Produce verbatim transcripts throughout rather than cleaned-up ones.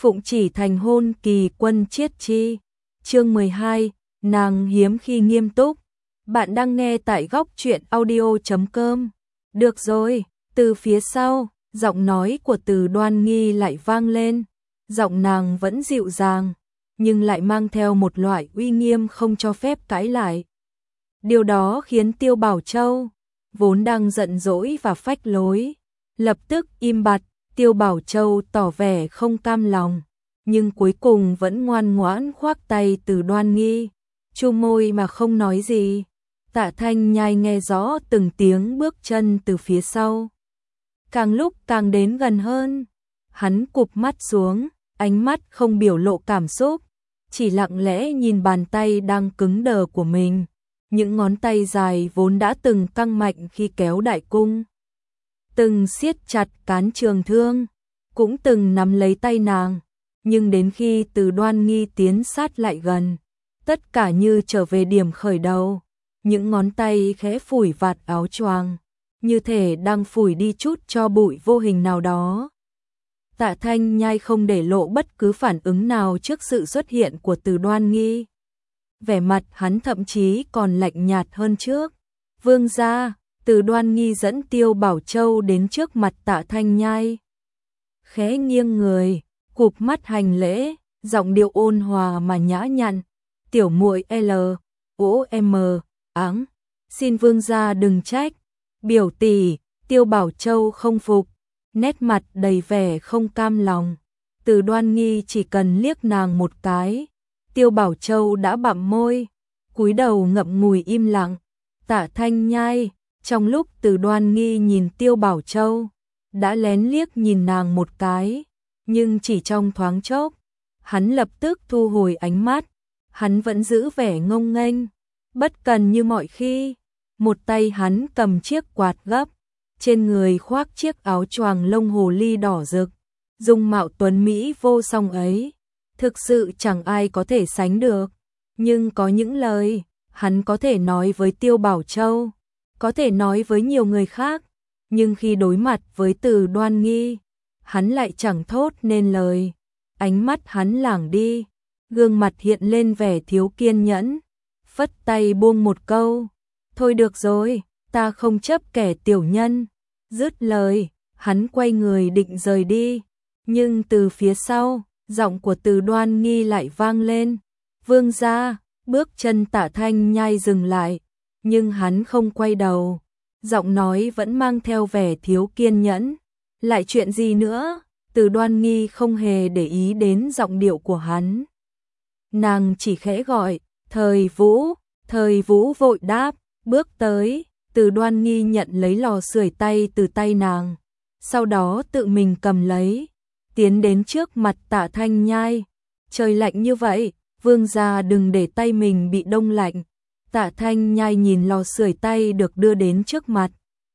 Phụng chỉ thành hôn kỳ quân chiết chi. Chương mười hai, nàng hiếm khi nghiêm túc. Bạn đang nghe tại góc truyện audio chấm com. Được rồi, từ phía sau, giọng nói của Từ Đoan Nghi lại vang lên. Giọng nàng vẫn dịu dàng, nhưng lại mang theo một loại uy nghiêm không cho phép cãi lại. Điều đó khiến Tiêu Bảo Châu, vốn đang giận dỗi và phách lối, lập tức im bặt. Tiêu Bảo Châu tỏ vẻ không cam lòng, nhưng cuối cùng vẫn ngoan ngoãn khoác tay Từ Đoan Nghi, chu môi mà không nói gì. Tạ Thanh Nhai nghe rõ từng tiếng bước chân từ phía sau, càng lúc càng đến gần hơn. Hắn cụp mắt xuống, ánh mắt không biểu lộ cảm xúc, chỉ lặng lẽ nhìn bàn tay đang cứng đờ của mình. Những ngón tay dài vốn đã từng căng mạnh khi kéo đại cung, từng siết chặt cán trường thương, cũng từng nắm lấy tay nàng, nhưng đến khi Từ Đoan Nghi tiến sát lại gần, tất cả như trở về điểm khởi đầu. Những ngón tay khẽ phủi vạt áo choàng, như thể đang phủi đi chút cho bụi vô hình nào đó. Tạ Thanh Nhai không để lộ bất cứ phản ứng nào trước sự xuất hiện của Từ Đoan Nghi. Vẻ mặt hắn thậm chí còn lạnh nhạt hơn trước. Vương gia, Từ Đoan Nghi dẫn Tiêu Bảo Châu đến trước mặt Tạ Thanh Nhai, khẽ nghiêng người, cụp mắt hành lễ, giọng điệu ôn hòa mà nhã nhặn. Tiểu muội L O M áng, xin vương gia đừng trách. Biểu tỷ. Tiêu Bảo Châu không phục, nét mặt đầy vẻ không cam lòng. Từ Đoan Nghi chỉ cần liếc nàng một cái, Tiêu Bảo Châu đã bặm môi, cúi đầu ngậm ngùi im lặng. Tạ Thanh Nhai, trong lúc Từ Đoan Nghi nhìn Tiêu Bảo Châu, đã lén liếc nhìn nàng một cái, nhưng chỉ trong thoáng chốc, hắn lập tức thu hồi ánh mắt. Hắn vẫn giữ vẻ ngông nghênh, bất cần như mọi khi. Một tay hắn cầm chiếc quạt gấp, trên người khoác chiếc áo choàng lông hồ ly đỏ rực. Dung mạo tuấn mỹ vô song ấy, thực sự chẳng ai có thể sánh được. Nhưng có những lời, hắn có thể nói với Tiêu Bảo Châu, có thể nói với nhiều người khác, nhưng khi đối mặt với Từ Đoan Nghi, hắn lại chẳng thốt nên lời. Ánh mắt hắn lảng đi, gương mặt hiện lên vẻ thiếu kiên nhẫn, phất tay buông một câu, thôi được rồi, ta không chấp kẻ tiểu nhân. Dứt lời, hắn quay người định rời đi, nhưng từ phía sau, giọng của Từ Đoan Nghi lại vang lên. Vương gia. Bước chân Tạ Thanh Nhai dừng lại, nhưng hắn không quay đầu, giọng nói vẫn mang theo vẻ thiếu kiên nhẫn. Lại chuyện gì nữa? Từ Đoan Nghi không hề để ý đến giọng điệu của hắn. Nàng chỉ khẽ gọi, Thời Vũ. Thời Vũ vội đáp, bước tới. Từ Đoan Nghi nhận lấy lò sưởi tay từ tay nàng, sau đó tự mình cầm lấy, tiến đến trước mặt Tạ Thanh Nhai. Trời lạnh như vậy, vương gia đừng để tay mình bị đông lạnh. Tạ Thanh Nhai nhìn lò sưởi tay được đưa đến trước mặt,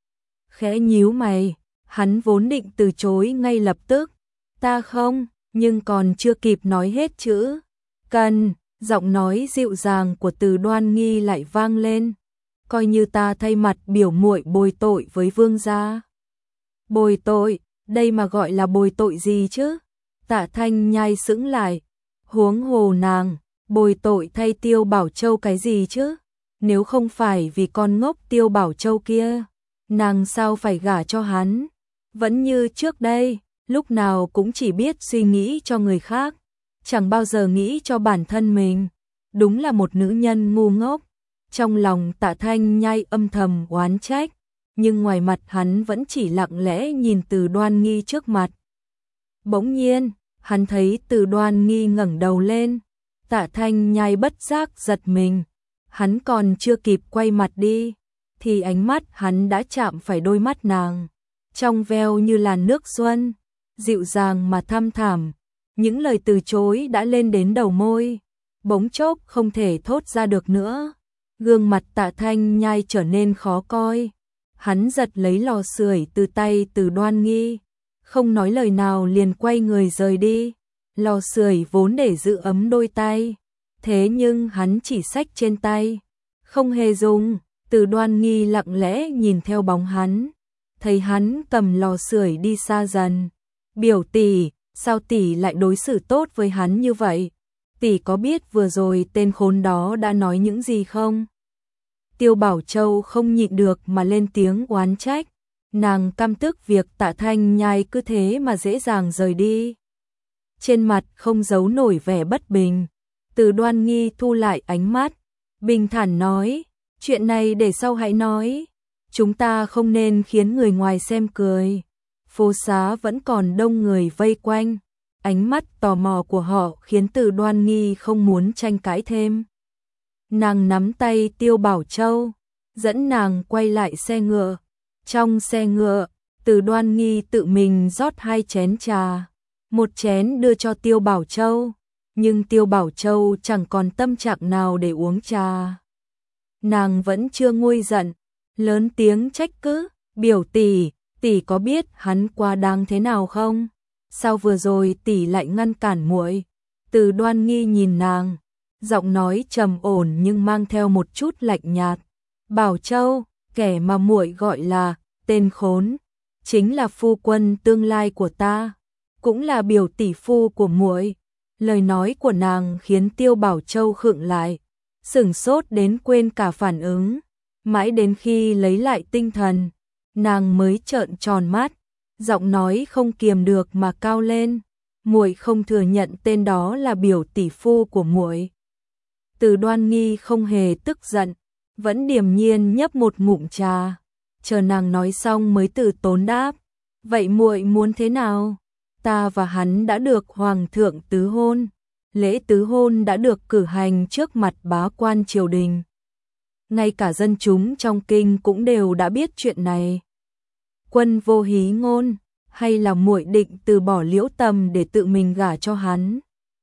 khẽ nhíu mày. Hắn vốn định từ chối ngay lập tức, ta không, nhưng còn chưa kịp nói hết chữ cần, giọng nói dịu dàng của Từ Đoan Nghi lại vang lên. Coi như ta thay mặt biểu muội bồi tội với vương gia. Bồi tội? Đây mà gọi là bồi tội gì chứ? Tạ Thanh Nhai sững lại. Huống hồ nàng, bồi tội thay Tiêu Bảo Châu cái gì chứ? Nếu không phải vì con ngốc Tiêu Bảo Châu kia, nàng sao phải gả cho hắn? Vẫn như trước đây, lúc nào cũng chỉ biết suy nghĩ cho người khác, chẳng bao giờ nghĩ cho bản thân mình. Đúng là một nữ nhân ngu ngốc. Trong lòng Tạ Thanh Nhai âm thầm oán trách, nhưng ngoài mặt hắn vẫn chỉ lặng lẽ nhìn Từ Đoan Nghi trước mặt. Bỗng nhiên, hắn thấy Từ Đoan Nghi ngẩng đầu lên. Tạ Thanh Nhai bất giác giật mình. Hắn còn chưa kịp quay mặt đi, thì ánh mắt hắn đã chạm phải đôi mắt nàng, trong veo như làn nước xuân, dịu dàng mà thăm thẳm. Những lời từ chối đã lên đến đầu môi, bỗng chốc không thể thốt ra được nữa. Gương mặt Tạ Thanh Nhai trở nên khó coi. Hắn giật lấy lò sưởi từ tay Từ Đoan Nghi, không nói lời nào liền quay người rời đi. Lò sưởi vốn để giữ ấm đôi tay, thế nhưng hắn chỉ xách trên tay, không hề dùng. Từ Đoan Nghi lặng lẽ nhìn theo bóng hắn, thấy hắn cầm lò sưởi đi xa dần. Biểu tỷ, sao tỷ lại đối xử tốt với hắn như vậy? Tỷ có biết vừa rồi tên khốn đó đã nói những gì không? Tiêu Bảo Châu không nhịn được mà lên tiếng oán trách. Nàng căm tức việc Tạ Thanh Nhai cứ thế mà dễ dàng rời đi. Trên mặt không giấu nổi vẻ bất bình. Từ Đoan Nghi thu lại ánh mắt, bình thản nói, chuyện này để sau hãy nói. Chúng ta không nên khiến người ngoài xem cười. Phố xá vẫn còn đông người vây quanh. Ánh mắt tò mò của họ khiến Từ Đoan Nghi không muốn tranh cãi thêm. Nàng nắm tay Tiêu Bảo Châu, dẫn nàng quay lại xe ngựa. Trong xe ngựa, Từ Đoan Nghi tự mình rót hai chén trà. Một chén đưa cho Tiêu Bảo Châu, nhưng Tiêu Bảo Châu chẳng còn tâm trạng nào để uống trà. Nàng vẫn chưa nguôi giận, lớn tiếng trách cứ, biểu tỷ, tỷ có biết hắn quá đáng thế nào không? Sao vừa rồi tỷ lại ngăn cản muội? Từ Đoan Nghi nhìn nàng, giọng nói trầm ổn nhưng mang theo một chút lạnh nhạt. Bảo Châu, kẻ mà muội gọi là tên khốn, chính là phu quân tương lai của ta, cũng là biểu tỷ phu của muội. Lời nói của nàng khiến Tiêu Bảo Châu khựng lại, sửng sốt đến quên cả phản ứng. Mãi đến khi lấy lại tinh thần, nàng mới trợn tròn mắt, giọng nói không kiềm được mà cao lên, muội không thừa nhận tên đó là biểu tỷ phu của muội. Từ Đoan Nghi không hề tức giận, vẫn điềm nhiên nhấp một ngụm trà, chờ nàng nói xong mới từ tốn đáp, vậy muội muốn thế nào? Ta và hắn đã được hoàng thượng tứ hôn, lễ tứ hôn đã được cử hành trước mặt bá quan triều đình. Ngay cả dân chúng trong kinh cũng đều đã biết chuyện này. Quân vô hí ngôn, hay là muội định từ bỏ Liễu Tầm để tự mình gả cho hắn?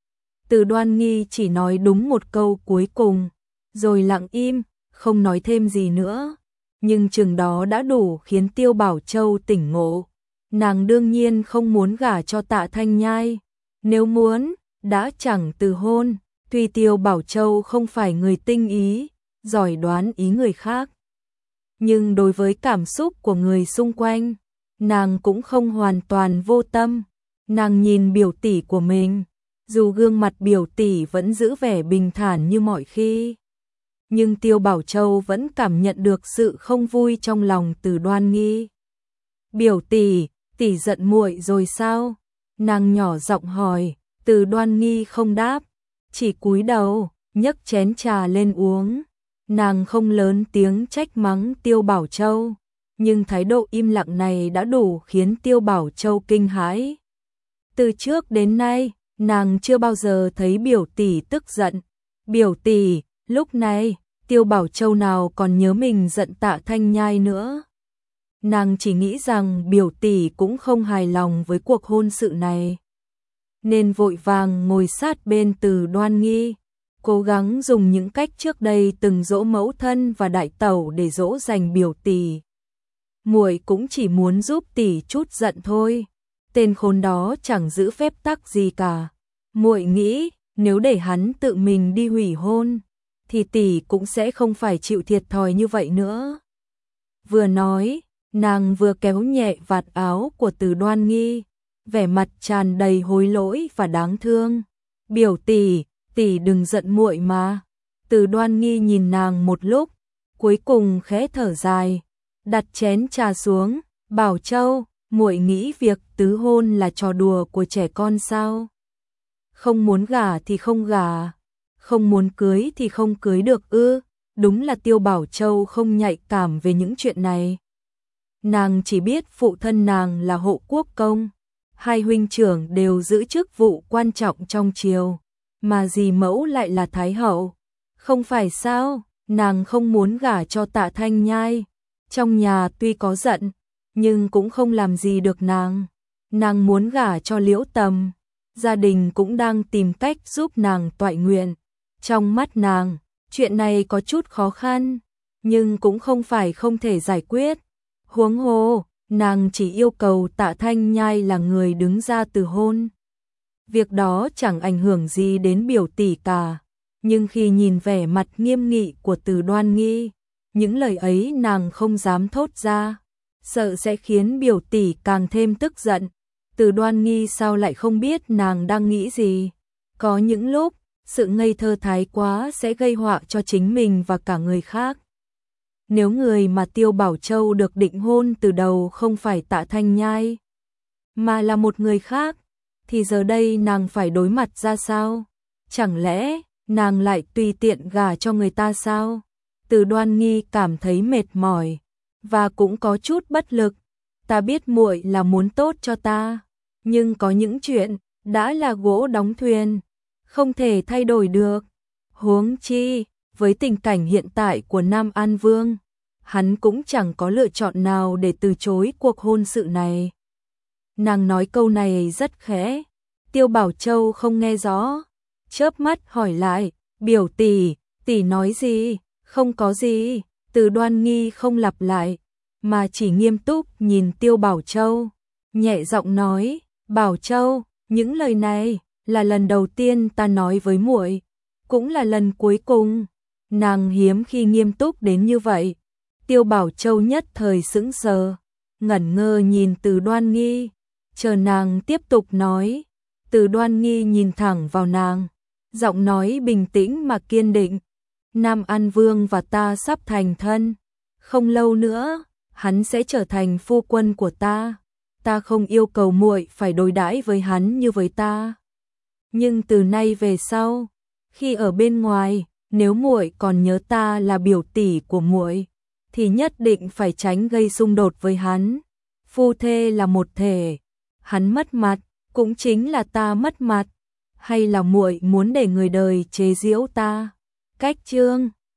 Từ Đoan Nghi chỉ nói đúng một câu cuối cùng, rồi lặng im, không nói thêm gì nữa. Nhưng chừng đó đã đủ khiến Tiêu Bảo Châu tỉnh ngộ. Nàng đương nhiên không muốn gả cho Tạ Thanh Nhai. Nếu muốn, đã chẳng từ hôn. Tuy Tiêu Bảo Châu không phải người tinh ý, giỏi đoán ý người khác, nhưng đối với cảm xúc của người xung quanh, nàng cũng không hoàn toàn vô tâm. Nàng nhìn biểu tỷ của mình, dù gương mặt biểu tỷ vẫn giữ vẻ bình thản như mọi khi, nhưng Tiêu Bảo Châu vẫn cảm nhận được sự không vui trong lòng Từ Đoan Nghi. Biểu tỷ, tỷ giận muội rồi sao? Nàng nhỏ giọng hỏi. Từ Đoan Nghi không đáp, chỉ cúi đầu, nhấc chén trà lên uống. Nàng không lớn tiếng trách mắng Tiêu Bảo Châu, nhưng thái độ im lặng này đã đủ khiến Tiêu Bảo Châu kinh hãi. Từ trước đến nay, nàng chưa bao giờ thấy biểu tỷ tức giận. Biểu tỷ, lúc này, Tiêu Bảo Châu nào còn nhớ mình giận Tạ Thanh Nhai nữa. Nàng chỉ nghĩ rằng biểu tỷ cũng không hài lòng với cuộc hôn sự này, nên vội vàng ngồi sát bên Từ Đoan Nghi, cố gắng dùng những cách trước đây từng dỗ mẫu thân và đại tẩu để dỗ dành biểu tỷ. Muội cũng chỉ muốn giúp tỷ chút giận thôi. Tên khốn đó chẳng giữ phép tắc gì cả. Muội nghĩ, nếu để hắn tự mình đi hủy hôn, thì tỷ cũng sẽ không phải chịu thiệt thòi như vậy nữa. Vừa nói, nàng vừa kéo nhẹ vạt áo của Từ Đoan Nghi, vẻ mặt tràn đầy hối lỗi và đáng thương. Biểu tỷ, tỷ đừng giận muội mà. Từ Đoan Nghi nhìn nàng một lúc, cuối cùng khẽ thở dài, đặt chén trà xuống. Bảo Châu, muội nghĩ việc tứ hôn là trò đùa của trẻ con sao? Không muốn gả thì không gả, không muốn cưới thì không cưới được ư? Đúng là Tiêu Bảo Châu không nhạy cảm về những chuyện này. Nàng chỉ biết phụ thân nàng là hộ quốc công, hai huynh trưởng đều giữ chức vụ quan trọng trong triều, mà dì mẫu lại là thái hậu. Không phải sao? Nàng không muốn gả cho Tạ Thanh Nhai. Trong nhà tuy có giận, nhưng cũng không làm gì được nàng. Nàng muốn gả cho Liễu Tầm, gia đình cũng đang tìm cách giúp nàng toại nguyện. Trong mắt nàng, chuyện này có chút khó khăn, nhưng cũng không phải không thể giải quyết. Huống hồ, nàng chỉ yêu cầu Tạ Thanh Nhai là người đứng ra từ hôn. Việc đó chẳng ảnh hưởng gì đến biểu tỷ cả. Nhưng khi nhìn vẻ mặt nghiêm nghị của Từ Đoan Nghi, những lời ấy nàng không dám thốt ra, sợ sẽ khiến biểu tỷ càng thêm tức giận. Từ Đoan Nghi sao lại không biết nàng đang nghĩ gì? Có những lúc, sự ngây thơ thái quá sẽ gây họa cho chính mình và cả người khác. Nếu người mà Tiêu Bảo Châu được định hôn từ đầu không phải Tạ Thanh Nhai, mà là một người khác, thì giờ đây nàng phải đối mặt ra sao? Chẳng lẽ nàng lại tùy tiện gả cho người ta sao? Từ Đoan Nghi cảm thấy mệt mỏi và cũng có chút bất lực. Ta biết muội là muốn tốt cho ta, nhưng có những chuyện đã là gỗ đóng thuyền, không thể thay đổi được. Huống chi, với tình cảnh hiện tại của Nam An Vương, hắn cũng chẳng có lựa chọn nào để từ chối cuộc hôn sự này. Nàng nói câu này rất khẽ, Tiêu Bảo Châu không nghe rõ, chớp mắt hỏi lại, biểu tỷ, tỷ nói gì? Không có gì. Từ Đoan Nghi không lặp lại, mà chỉ nghiêm túc nhìn Tiêu Bảo Châu, nhẹ giọng nói, Bảo Châu, những lời này là lần đầu tiên ta nói với muội, cũng là lần cuối cùng. Nàng hiếm khi nghiêm túc đến như vậy. Tiêu Bảo Châu nhất thời sững sờ, ngẩn ngơ nhìn Từ Đoan Nghi, chờ nàng tiếp tục nói. Từ Đoan Nghi nhìn thẳng vào nàng, giọng nói bình tĩnh mà kiên định, Nam An Vương và ta sắp thành thân, không lâu nữa, hắn sẽ trở thành phu quân của ta. Ta không yêu cầu muội phải đối đãi với hắn như với ta. Nhưng từ nay về sau, khi ở bên ngoài, nếu muội còn nhớ ta là biểu tỷ của muội, thì nhất định phải tránh gây xung đột với hắn. Phu thê là một thể, hắn mất mặt, cũng chính là ta mất mặt. Hay là muội muốn để người đời chế giễu ta? Cách chương